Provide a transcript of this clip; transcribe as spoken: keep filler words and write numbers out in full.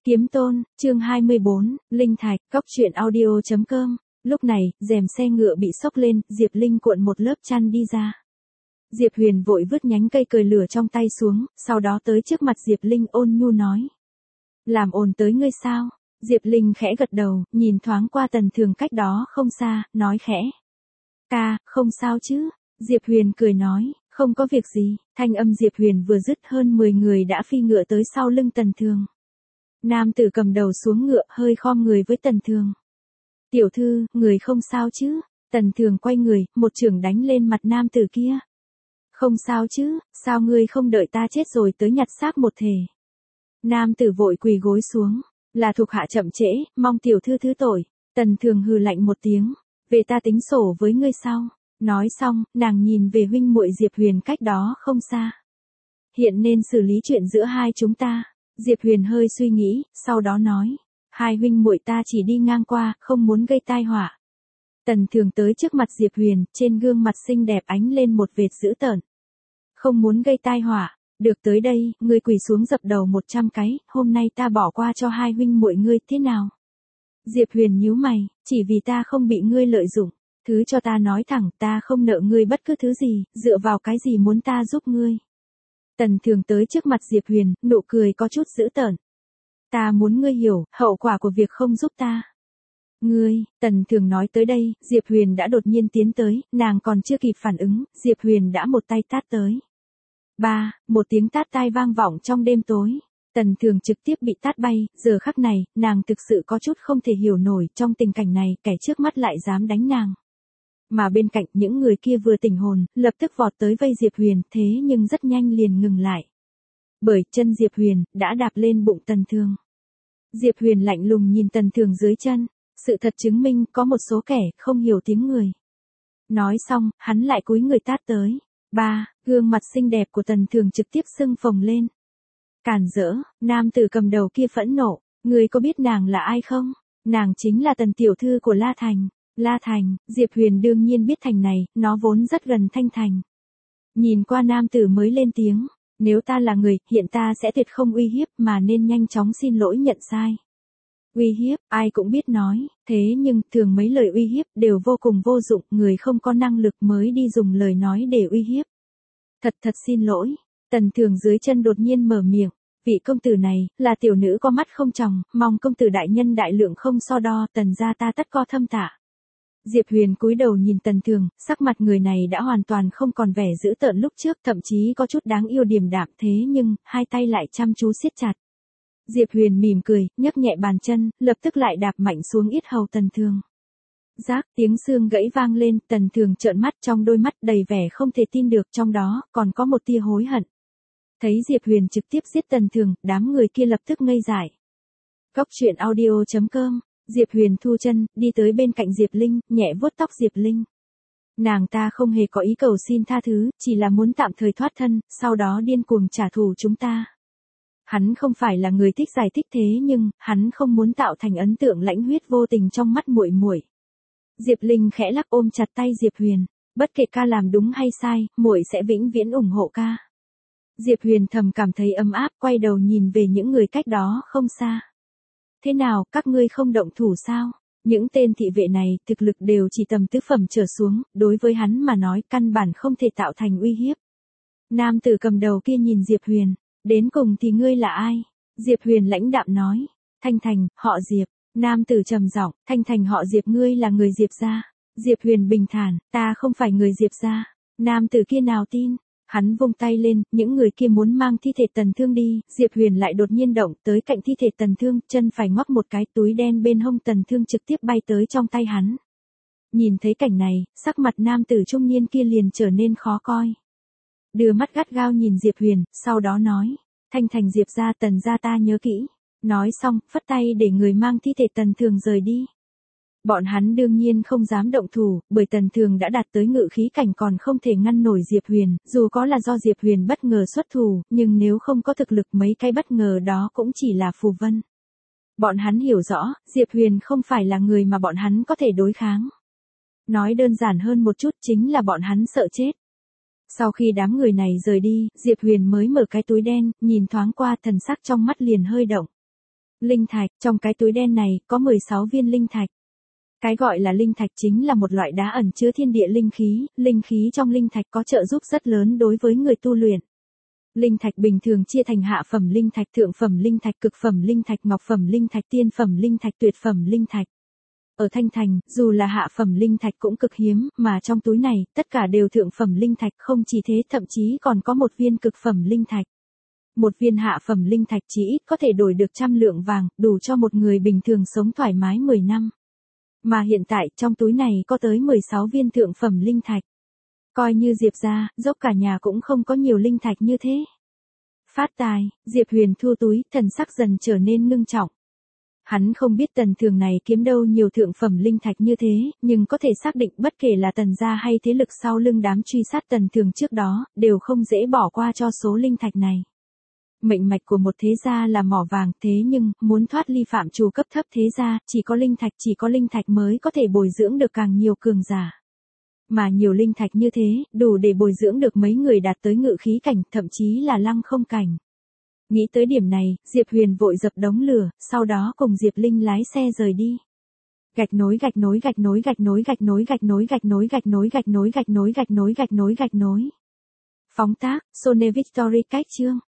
Kiếm Tôn, chương hai mươi bốn, Linh Thạch, Cóc truyện audio chấm com. Lúc này, rèm xe ngựa bị xốc lên, Diệp Linh cuộn một lớp chăn đi ra. Diệp Huyền vội vứt nhánh cây cười lửa trong tay xuống, sau đó tới trước mặt Diệp Linh ôn nhu nói. Làm ồn tới ngươi sao? Diệp Linh khẽ gật đầu, nhìn thoáng qua Tần Thường cách đó không xa, nói khẽ. Ca, không sao chứ? Diệp Huyền cười nói, không có việc gì. Thanh âm Diệp Huyền vừa dứt hơn mười người đã phi ngựa tới sau lưng Tần Thường. Nam tử cầm đầu xuống ngựa hơi khom người với Tần Thường. Tiểu thư, người không sao chứ? Tần Thường quay người, một chưởng đánh lên mặt nam tử kia. Không sao chứ, sao ngươi không đợi ta chết rồi tới nhặt xác một thể? Nam tử vội quỳ gối xuống, là thuộc hạ chậm trễ, mong tiểu thư thứ tội. Tần Thường hừ lạnh một tiếng, về ta tính sổ với ngươi sau. Nói xong, nàng nhìn về huynh muội Diệp Huyền cách đó không xa. Hiện nên xử lý chuyện giữa hai chúng ta. Diệp Huyền hơi suy nghĩ, sau đó nói, hai huynh muội ta chỉ đi ngang qua, không muốn gây tai họa. Tần Thường tới trước mặt Diệp Huyền, trên gương mặt xinh đẹp ánh lên một vệt dữ tợn. Không muốn gây tai họa, được tới đây, ngươi quỳ xuống dập đầu một trăm cái, hôm nay ta bỏ qua cho hai huynh muội ngươi, thế nào? Diệp Huyền nhíu mày, chỉ vì ta không bị ngươi lợi dụng, thứ cho ta nói thẳng, ta không nợ ngươi bất cứ thứ gì, dựa vào cái gì muốn ta giúp ngươi? Tần Thường tới trước mặt Diệp Huyền, nụ cười có chút dữ tợn. Ta muốn ngươi hiểu, hậu quả của việc không giúp ta. Ngươi, Tần Thường nói tới đây, Diệp Huyền đã đột nhiên tiến tới, nàng còn chưa kịp phản ứng, Diệp Huyền đã một tay tát tới. Ba, một tiếng tát tai vang vọng trong đêm tối. Tần Thường trực tiếp bị tát bay, giờ khắc này, nàng thực sự có chút không thể hiểu nổi, trong tình cảnh này, kẻ trước mắt lại dám đánh nàng. Mà bên cạnh những người kia vừa tỉnh hồn, lập tức vọt tới vây Diệp Huyền, thế nhưng rất nhanh liền ngừng lại. Bởi chân Diệp Huyền, đã đạp lên bụng Tần Thường. Diệp Huyền lạnh lùng nhìn Tần Thường dưới chân, sự thật chứng minh có một số kẻ không hiểu tiếng người. Nói xong, hắn lại cúi người tát tới. Ba, gương mặt xinh đẹp của Tần Thường trực tiếp sưng phồng lên. Cản rỡ, nam tử cầm đầu kia phẫn nộ, người có biết nàng là ai không? Nàng chính là Tần tiểu thư của La Thành. La Thành, Diệp Huyền đương nhiên biết thành này, nó vốn rất gần Thanh Thành. Nhìn qua nam tử mới lên tiếng, nếu ta là người, hiện ta sẽ tuyệt không uy hiếp mà nên nhanh chóng xin lỗi nhận sai. Uy hiếp, ai cũng biết nói, thế nhưng thường mấy lời uy hiếp đều vô cùng vô dụng, người không có năng lực mới đi dùng lời nói để uy hiếp. Thật thật xin lỗi, Tần Thường dưới chân đột nhiên mở miệng, vị công tử này, là tiểu nữ có mắt không tròng, mong công tử đại nhân đại lượng không so đo, Tần gia ta tất co thâm tạ. Diệp Huyền cúi đầu nhìn Tần Thường, sắc mặt người này đã hoàn toàn không còn vẻ dữ tợn lúc trước, thậm chí có chút đáng yêu điềm đạm, thế nhưng, hai tay lại chăm chú siết chặt. Diệp Huyền mỉm cười, nhấc nhẹ bàn chân, lập tức lại đạp mạnh xuống yết hầu Tần Thường. Rác, tiếng xương gãy vang lên, Tần Thường trợn mắt, trong đôi mắt đầy vẻ không thể tin được, trong đó còn có một tia hối hận. Thấy Diệp Huyền trực tiếp giết Tần Thường, đám người kia lập tức ngây dại. Cóc truyện audio chấm com. Diệp Huyền thu chân, đi tới bên cạnh Diệp Linh, nhẹ vuốt tóc Diệp Linh. Nàng ta không hề có ý cầu xin tha thứ, chỉ là muốn tạm thời thoát thân, sau đó điên cuồng trả thù chúng ta. Hắn không phải là người thích giải thích, thế nhưng, hắn không muốn tạo thành ấn tượng lãnh huyết vô tình trong mắt muội muội. Diệp Linh khẽ lắc ôm chặt tay Diệp Huyền, bất kể ca làm đúng hay sai, muội sẽ vĩnh viễn ủng hộ ca. Diệp Huyền thầm cảm thấy ấm áp, quay đầu nhìn về những người cách đó không xa. Thế nào, các ngươi không động thủ sao? Những tên thị vệ này, thực lực đều chỉ tầm tứ phẩm trở xuống, đối với hắn mà nói căn bản không thể tạo thành uy hiếp. Nam tử cầm đầu kia nhìn Diệp Huyền, đến cùng thì ngươi là ai? Diệp Huyền lãnh đạm nói, Thanh Thành, họ Diệp. Nam tử trầm giọng, Thanh Thành họ Diệp, ngươi là người Diệp gia. Diệp Huyền bình thản, ta không phải người Diệp gia. Nam tử kia nào tin? Hắn vung tay lên, những người kia muốn mang thi thể Tần Thương đi, Diệp Huyền lại đột nhiên động tới cạnh thi thể Tần Thương, chân phải ngoắc một cái, túi đen bên hông Tần Thương trực tiếp bay tới trong tay hắn. Nhìn thấy cảnh này, sắc mặt nam tử trung niên kia liền trở nên khó coi. Đưa mắt gắt gao nhìn Diệp Huyền, sau đó nói, Thanh Thành Diệp gia, Tần gia ta nhớ kỹ. Nói xong, phất tay để người mang thi thể Tần Thường rời đi. Bọn hắn đương nhiên không dám động thủ, bởi Tần Thường đã đạt tới ngự khí cảnh còn không thể ngăn nổi Diệp Huyền, dù có là do Diệp Huyền bất ngờ xuất thủ, nhưng nếu không có thực lực mấy cái bất ngờ đó cũng chỉ là phù vân. Bọn hắn hiểu rõ, Diệp Huyền không phải là người mà bọn hắn có thể đối kháng. Nói đơn giản hơn một chút chính là bọn hắn sợ chết. Sau khi đám người này rời đi, Diệp Huyền mới mở cái túi đen, nhìn thoáng qua, thần sắc trong mắt liền hơi động. Linh thạch, trong cái túi đen này có mười sáu viên linh thạch. Cái gọi là linh thạch chính là một loại đá ẩn chứa thiên địa linh khí, linh khí trong linh thạch có trợ giúp rất lớn đối với người tu luyện. Linh thạch bình thường chia thành hạ phẩm linh thạch, thượng phẩm linh thạch, cực phẩm linh thạch, ngọc phẩm linh thạch, tiên phẩm linh thạch, tuyệt phẩm linh thạch. Ở Thanh Thành, dù là hạ phẩm linh thạch cũng cực hiếm, mà trong túi này, tất cả đều thượng phẩm linh thạch, không chỉ thế thậm chí còn có một viên cực phẩm linh thạch. Một viên hạ phẩm linh thạch chỉ ít có thể đổi được trăm lượng vàng, đủ cho một người bình thường sống thoải mái mười năm. Mà hiện tại trong túi này có tới mười sáu viên thượng phẩm linh thạch. Coi như Diệp ra, dốc cả nhà cũng không có nhiều linh thạch như thế. Phát tài, Diệp Huyền thu túi, thần sắc dần trở nên ngưng trọng. Hắn không biết Tần Thường này kiếm đâu nhiều thượng phẩm linh thạch như thế, nhưng có thể xác định bất kể là Tần gia hay thế lực sau lưng đám truy sát Tần Thường trước đó, đều không dễ bỏ qua cho số linh thạch này. Mệnh mạch của một thế gia là mỏ vàng, thế nhưng, muốn thoát ly phạm trù cấp thấp thế gia, chỉ có linh thạch, chỉ có linh thạch mới có thể bồi dưỡng được càng nhiều cường giả. Mà nhiều linh thạch như thế, đủ để bồi dưỡng được mấy người đạt tới ngự khí cảnh, thậm chí là lăng không cảnh. Nghĩ tới điểm này, Diệp Huyền vội dập đống lửa, sau đó cùng Diệp Linh lái xe rời đi. Gạch nối gạch nối gạch nối gạch nối gạch nối gạch nối gạch nối gạch nối gạch nối gạch nối gạch nối gạch nối gạch nối. Phóng tác, Sony Victory cách chương.